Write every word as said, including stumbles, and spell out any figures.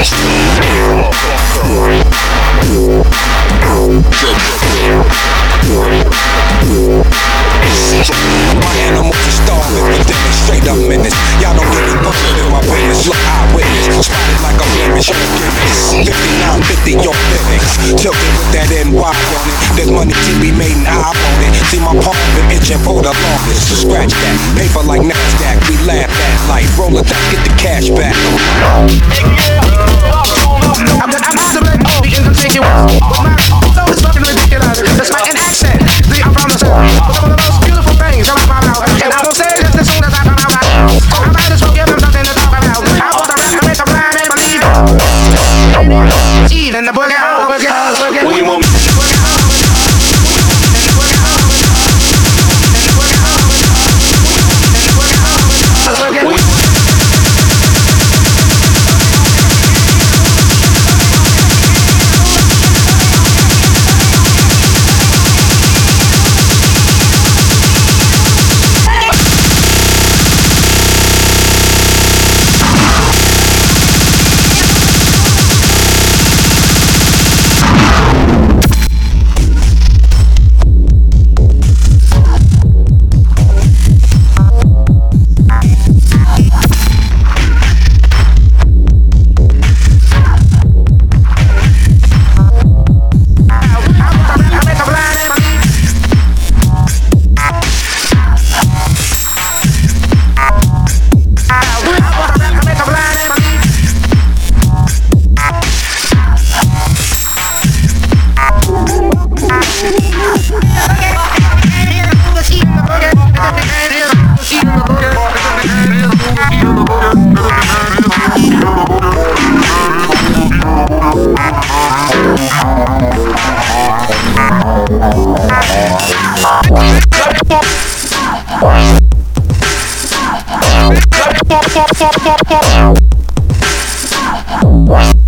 My animals are starving for dinner, straight up menace. Y'all don't get me bucket in my business. Look, eyewitness, spotted like a blemish. fifty-nine fifty, your livings. Tilted with that N Y on it. There's money to be made and I on it. See my palm been itching for the longest. So scratch that, paper like NASDAQ. We laugh at like roll it back, get the cash back. I'm out of black, oh, begin to take you out. But my soul is fucking ridiculous. That's my an accent. See, I'm from the south. But one of the most beautiful things I'm about now. And I don't say this as soon as I come out. I might as well give them something to talk about. I want the rap to make the blind man believe. Eat in the boogie, boogie, boogie. What you want me to do? What?